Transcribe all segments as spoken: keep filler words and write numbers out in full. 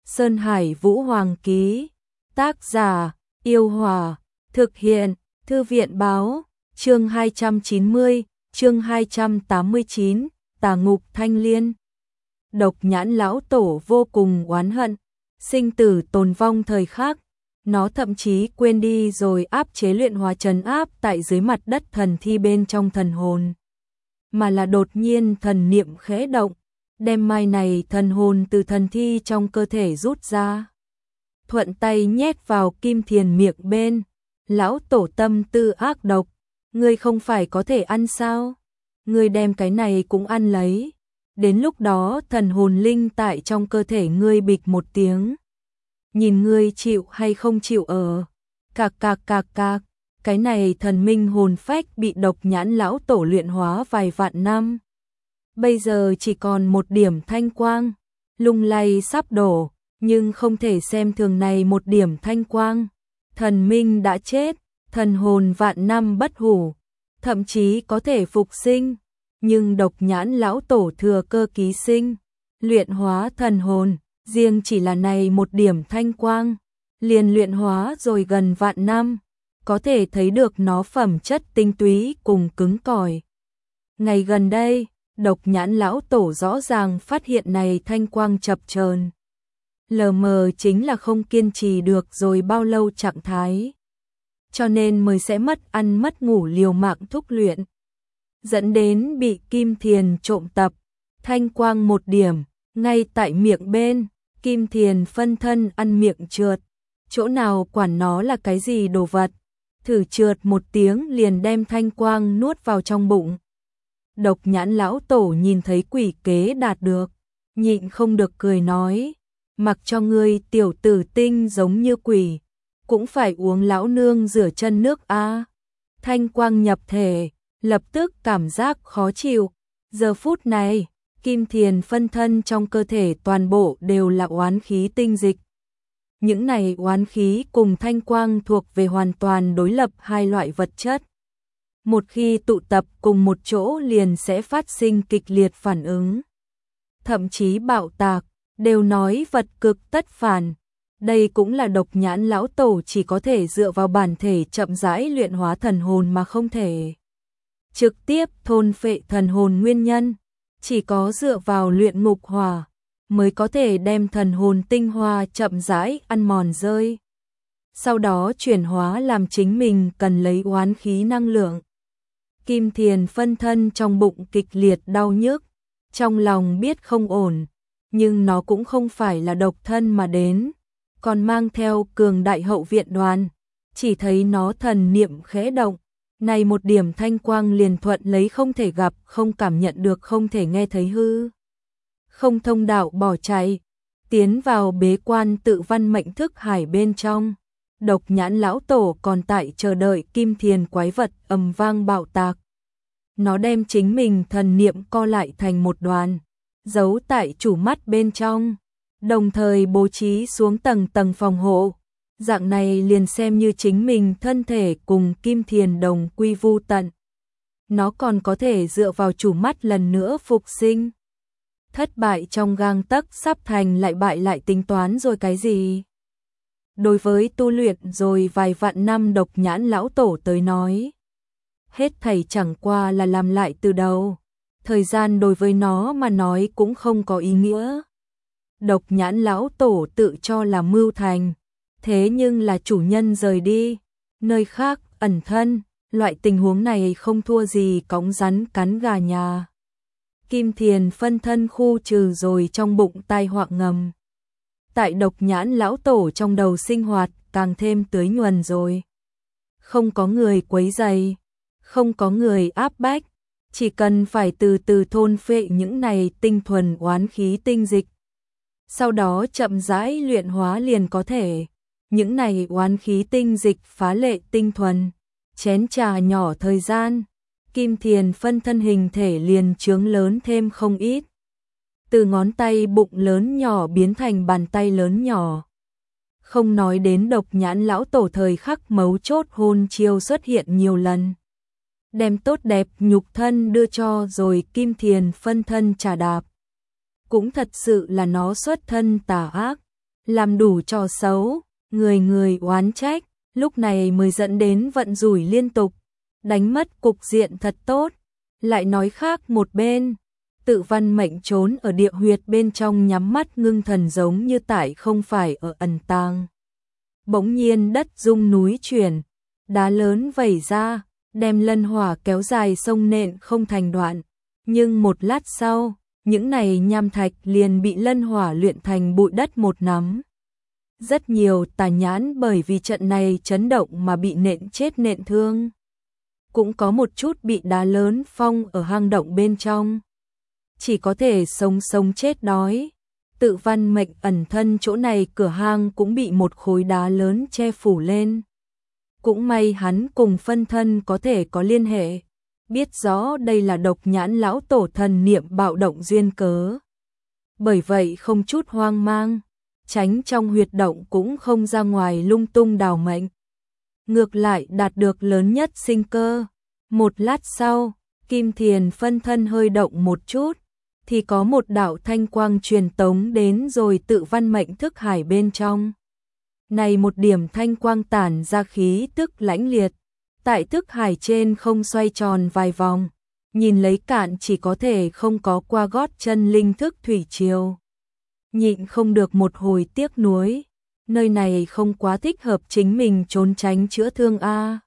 Sơn Hải Vũ Hoàng ký. Tác giả, Yêu Hòa. Thực hiện, Thư viện báo. Chương hai trăm chín mươi, chương hai trăm tám mươi chín, Tà Ngục Thanh Liên. Độc Nhãn lão tổ vô cùng oán hận, sinh tử tồn vong thời khắc, nó thậm chí quên đi rồi áp chế luyện hóa trấn áp tại dưới mặt đất thần thi bên trong thần hồn. Mà là đột nhiên thần niệm khẽ động, đem mai này thần hồn từ thần thi trong cơ thể rút ra. Thuận tay nhét vào Kim Thiền miệng bên, lão tổ tâm tư ác độc, ngươi không phải có thể ăn sao? Ngươi đem cái này cũng ăn lấy. Đến lúc đó thần hồn linh tại trong cơ thể ngươi bịch một tiếng. Nhìn ngươi chịu hay không chịu ở. Cạc cạc cạc cạc, cái này thần minh hồn phách bị Độc Nhãn lão tổ luyện hóa vài vạn năm. Bây giờ chỉ còn một điểm thanh quang, lung lay sắp đổ, nhưng không thể xem thường này một điểm thanh quang. Thần minh đã chết, thần hồn vạn năm bất hủ, thậm chí có thể phục sinh. Nhưng Độc Nhãn lão tổ thừa cơ ký sinh, luyện hóa thần hồn, riêng chỉ là này một điểm thanh quang, liền luyện hóa rồi gần vạn năm, có thể thấy được nó phẩm chất tinh túy cùng cứng cỏi. Ngày gần đây, Độc Nhãn lão tổ rõ ràng phát hiện này thanh quang chập chờn, lờ mờ chính là không kiên trì được rồi bao lâu trạng thái, cho nên mới sẽ mất ăn mất ngủ liều mạng thúc luyện, dẫn đến bị Kim Thiền trộm tập. Thanh quang một điểm, ngay tại miệng bên, Kim Thiền phân thân ăn miệng trượt, chỗ nào quản nó là cái gì đồ vật, thử trượt một tiếng liền đem thanh quang nuốt vào trong bụng. Độc Nhãn lão tổ nhìn thấy quỷ kế đạt được, nhịn không được cười nói, mặc cho ngươi tiểu tử tinh giống như quỷ, cũng phải uống lão nương rửa chân nước a. Thanh quang nhập thể, lập tức cảm giác khó chịu. Giờ phút này, Kim Thiền phân thân trong cơ thể toàn bộ đều là oán khí tinh dịch. Những này oán khí cùng thanh quang thuộc về hoàn toàn đối lập hai loại vật chất. Một khi tụ tập cùng một chỗ liền sẽ phát sinh kịch liệt phản ứng. Thậm chí bạo tạc, đều nói vật cực tất phản. Đây cũng là Độc Nhãn lão tổ chỉ có thể dựa vào bản thể chậm rãi luyện hóa thần hồn mà không thể trực tiếp thôn phệ thần hồn nguyên nhân. Chỉ có dựa vào luyện ngục hỏa mới có thể đem thần hồn tinh hoa chậm rãi ăn mòn rơi, sau đó chuyển hóa làm chính mình cần lấy oán khí năng lượng. Kim Thiền phân thân trong bụng kịch liệt đau nhức, trong lòng biết không ổn, nhưng nó cũng không phải là độc thân mà đến, còn mang theo cường đại hậu viện đoàn. Chỉ thấy nó thần niệm khẽ động, này một điểm thanh quang liền thuận lấy không thể gặp, không cảm nhận được, không thể nghe thấy hư không thông đạo bỏ chạy, tiến vào bế quan tự văn mệnh thức hải bên trong. Độc Nhãn lão tổ còn tại chờ đợi Kim Thiền quái vật ầm vang bạo tạc. Nó đem chính mình thần niệm co lại thành một đoàn, giấu tại chủ mắt bên trong, đồng thời bố trí xuống tầng tầng phòng hộ. Dạng này liền xem như chính mình thân thể cùng Kim Thiền đồng quy vu tận. Nó còn có thể dựa vào chủ mắt lần nữa phục sinh. Thất bại trong gang tấc sắp thành lại bại lại tính toán rồi cái gì? Đối với tu luyện rồi vài vạn năm Độc Nhãn lão tổ tới nói, hết thảy chẳng qua là làm lại từ đầu. Thời gian đối với nó mà nói cũng không có ý nghĩa. Độc Nhãn lão tổ tự cho là mưu thành, thế nhưng là chủ nhân rời đi, nơi khác ẩn thân, loại tình huống này không thua gì cõng rắn cắn gà nhà. Kim Thiền phân thân khu trừ rồi trong bụng tai họa ngầm. Tại Độc Nhãn lão tổ trong đầu sinh hoạt càng thêm tưới nhuần rồi. Không có người quấy rầy, không có người áp bách, chỉ cần phải từ từ thôn phệ những này tinh thuần oán khí tinh dịch. Sau đó chậm rãi luyện hóa liền có thể. Những này oán khí tinh dịch phá lệ tinh thuần, chén trà nhỏ thời gian, Kim Thiền phân thân hình thể liền trướng lớn thêm không ít. Từ ngón tay bụng lớn nhỏ biến thành bàn tay lớn nhỏ. Không nói đến Độc Nhãn lão tổ thời khắc mấu chốt hôn chiêu xuất hiện nhiều lần. Đem tốt đẹp nhục thân đưa cho rồi Kim Thiền phân thân trà đạp. Cũng thật sự là nó xuất thân tà ác, làm đủ trò xấu, người người oán trách, lúc này mới dẫn đến vận rủi liên tục, đánh mất cục diện thật tốt. Lại nói khác một bên, Tự Văn Mệnh trốn ở địa huyệt bên trong nhắm mắt ngưng thần giống như tại không phải ở ẩn tàng. Bỗng nhiên đất rung núi chuyển, đá lớn vẩy ra, đem lân hỏa kéo dài sông nện không thành đoạn. Nhưng một lát sau, những này nham thạch liền bị lân hỏa luyện thành bụi đất một nắm. Rất nhiều tà nhãn bởi vì trận này chấn động mà bị nện chết nện thương. Cũng có một chút bị đá lớn phong ở hang động bên trong. Chỉ có thể sống sống chết đói. Tự Văn Mệnh ẩn thân chỗ này cửa hang cũng bị một khối đá lớn che phủ lên. Cũng may hắn cùng phân thân có thể có liên hệ, biết rõ đây là độc nhãn lão tổ thần niệm bạo động duyên cớ. Bởi vậy không chút hoang mang, tránh trong huyệt động cũng không ra ngoài lung tung đào mệnh. Ngược lại đạt được lớn nhất sinh cơ. Một lát sau, Kim Thiền phân thân hơi động một chút, thì có một đạo thanh quang truyền tống đến rồi Tự Văn Mệnh thức hải bên trong. Này một điểm thanh quang tản ra khí tức lãnh liệt, tại thức hải trên không xoay tròn vài vòng, nhìn lấy cạn chỉ có thể không có qua gót chân linh thức thủy triều. Nhịn không được một hồi tiếc nuối, nơi này không quá thích hợp chính mình trốn tránh chữa thương a.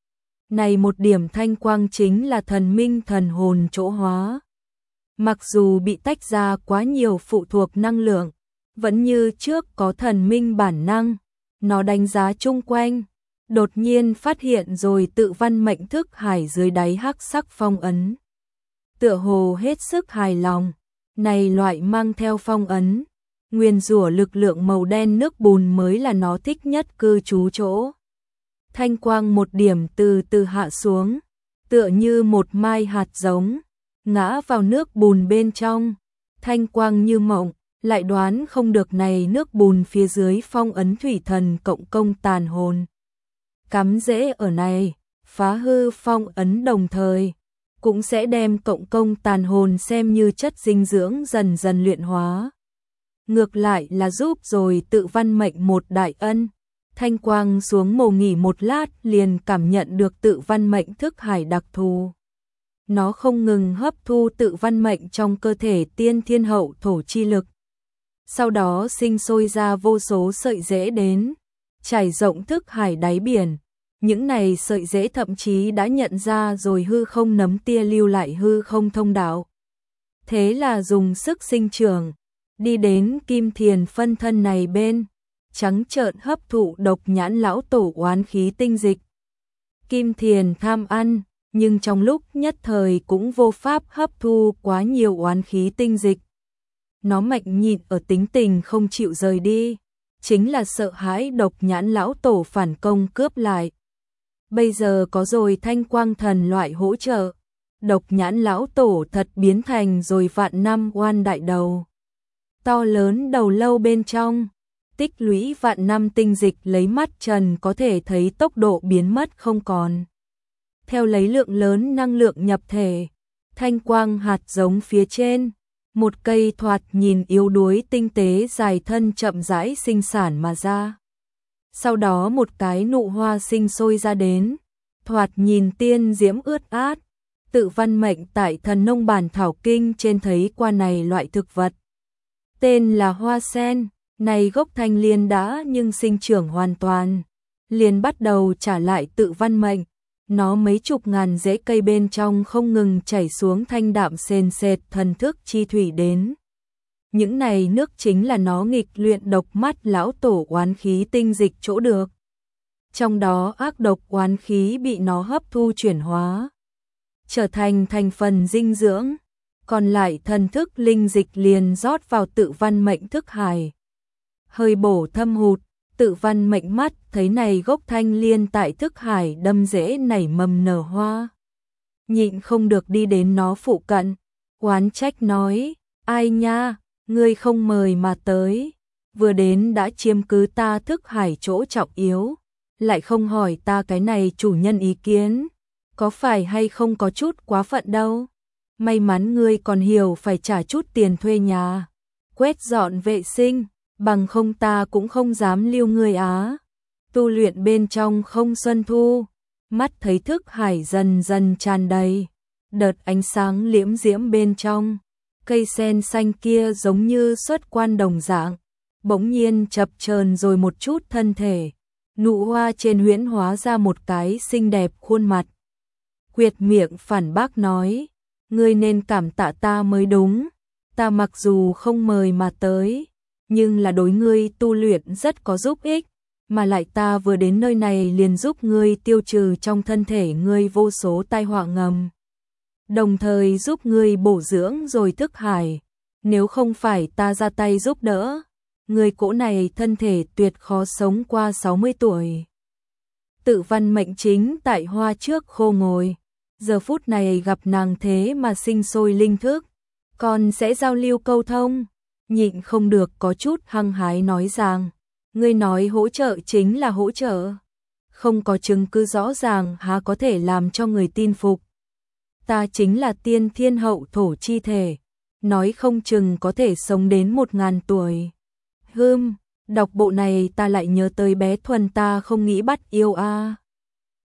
Này một điểm thanh quang chính là thần minh thần hồn chỗ hóa. Mặc dù bị tách ra quá nhiều phụ thuộc năng lượng, vẫn như trước có thần minh bản năng. Nó đánh giá chung quanh, đột nhiên phát hiện rồi Tự Văn Mệnh thức hải dưới đáy hắc sắc phong ấn. Tựa hồ hết sức hài lòng, này loại mang theo phong ấn, nguyên rủa lực lượng màu đen nước bùn mới là nó thích nhất cư trú chỗ. Thanh quang một điểm từ từ hạ xuống, tựa như một mai hạt giống, ngã vào nước bùn bên trong, thanh quang như mộng. Lại đoán không được này nước bùn phía dưới phong ấn thủy thần cộng công tàn hồn. Cắm rễ ở này, phá hư phong ấn đồng thời, cũng sẽ đem cộng công tàn hồn xem như chất dinh dưỡng dần dần luyện hóa. Ngược lại là giúp rồi Tự Văn Mệnh một đại ân. Thanh quang xuống mồ nghỉ một lát liền cảm nhận được Tự Văn Mệnh thức hải đặc thù. Nó không ngừng hấp thu Tự Văn Mệnh trong cơ thể tiên thiên hậu thổ chi lực. Sau đó sinh sôi ra vô số sợi rễ đến, trải rộng thức hải đáy biển. Những này sợi rễ thậm chí đã nhận ra rồi hư không nấm tia lưu lại hư không thông đạo. Thế là dùng sức sinh trưởng, đi đến Kim Thiền phân thân này bên, trắng trợn hấp thụ độc nhãn lão tổ oán khí tinh dịch. Kim Thiền tham ăn, nhưng trong lúc nhất thời cũng vô pháp hấp thu quá nhiều oán khí tinh dịch. Nó mạnh nhịn ở tính tình không chịu rời đi, chính là sợ hãi độc nhãn lão tổ phản công cướp lại. Bây giờ có rồi thanh quang thần loại hỗ trợ, độc nhãn lão tổ thật biến thành rồi vạn năm oan đại đầu. To lớn đầu lâu bên trong, tích lũy vạn năm tinh dịch lấy mắt trần có thể thấy tốc độ biến mất không còn. Theo lấy lượng lớn năng lượng nhập thể, thanh quang hạt giống phía trên, một cây thoạt nhìn yếu đuối tinh tế dài thân chậm rãi sinh sản mà ra. Sau đó một cái nụ hoa sinh sôi ra đến, thoạt nhìn tiên diễm ướt át. Tự Văn Mệnh tại Thần Nông Bản Thảo Kinh trên thấy qua này loại thực vật. Tên là hoa sen, này gốc thanh liên đã nhưng sinh trưởng hoàn toàn, liền bắt đầu trả lại Tự Văn Mệnh. Nó mấy chục ngàn rễ cây bên trong không ngừng chảy xuống thanh đạm sền sệt thần thức chi thủy đến. Những này nước chính là nó nghịch luyện độc mắt lão tổ oán khí tinh dịch chỗ được. Trong đó ác độc oán khí bị nó hấp thu chuyển hóa, trở thành thành phần dinh dưỡng, còn lại thần thức linh dịch liền rót vào Tự Văn Mệnh thức hải. Hơi bổ thâm hụt, Tự Văn Mệnh mắt thấy này gốc thanh liên tại thức hải đâm rễ nảy mầm nở hoa. Nhịn không được đi đến nó phụ cận, oán trách nói, ai nha, ngươi không mời mà tới, vừa đến đã chiếm cứ ta thức hải chỗ trọng yếu, lại không hỏi ta cái này chủ nhân ý kiến, có phải hay không có chút quá phận đâu. May mắn ngươi còn hiểu phải trả chút tiền thuê nhà, quét dọn vệ sinh, bằng không ta cũng không dám lưu ngươi á. Tu luyện bên trong không xuân thu, mắt thấy thức hải dần dần tràn đầy, đợt ánh sáng liễm diễm bên trong, cây sen xanh kia giống như xuất quan đồng dạng, bỗng nhiên chập chờn rồi một chút thân thể, nụ hoa trên huyễn hóa ra một cái xinh đẹp khuôn mặt. Quyệt miệng phản bác nói, ngươi nên cảm tạ ta mới đúng, ta mặc dù không mời mà tới, nhưng là đối ngươi tu luyện rất có giúp ích, mà lại ta vừa đến nơi này liền giúp ngươi tiêu trừ trong thân thể ngươi vô số tai họa ngầm, đồng thời giúp ngươi bổ dưỡng rồi thức hải, nếu không phải ta ra tay giúp đỡ, ngươi cỗ này thân thể tuyệt khó sống qua sáu mươi tuổi. Tự văn mệnh chính tại hoa trước khô ngồi, giờ phút này gặp nàng thế mà sinh sôi linh thức, còn sẽ giao lưu câu thông, nhịn không được có chút hăng hái nói rằng, ngươi nói hỗ trợ chính là hỗ trợ, không có chứng cứ rõ ràng há có thể làm cho người tin phục. Ta chính là tiên thiên hậu thổ chi thể, nói không chừng có thể sống đến một ngàn tuổi. Hưm, đọc bộ này ta lại nhớ tới bé Thuần ta không nghĩ bắt yêu a.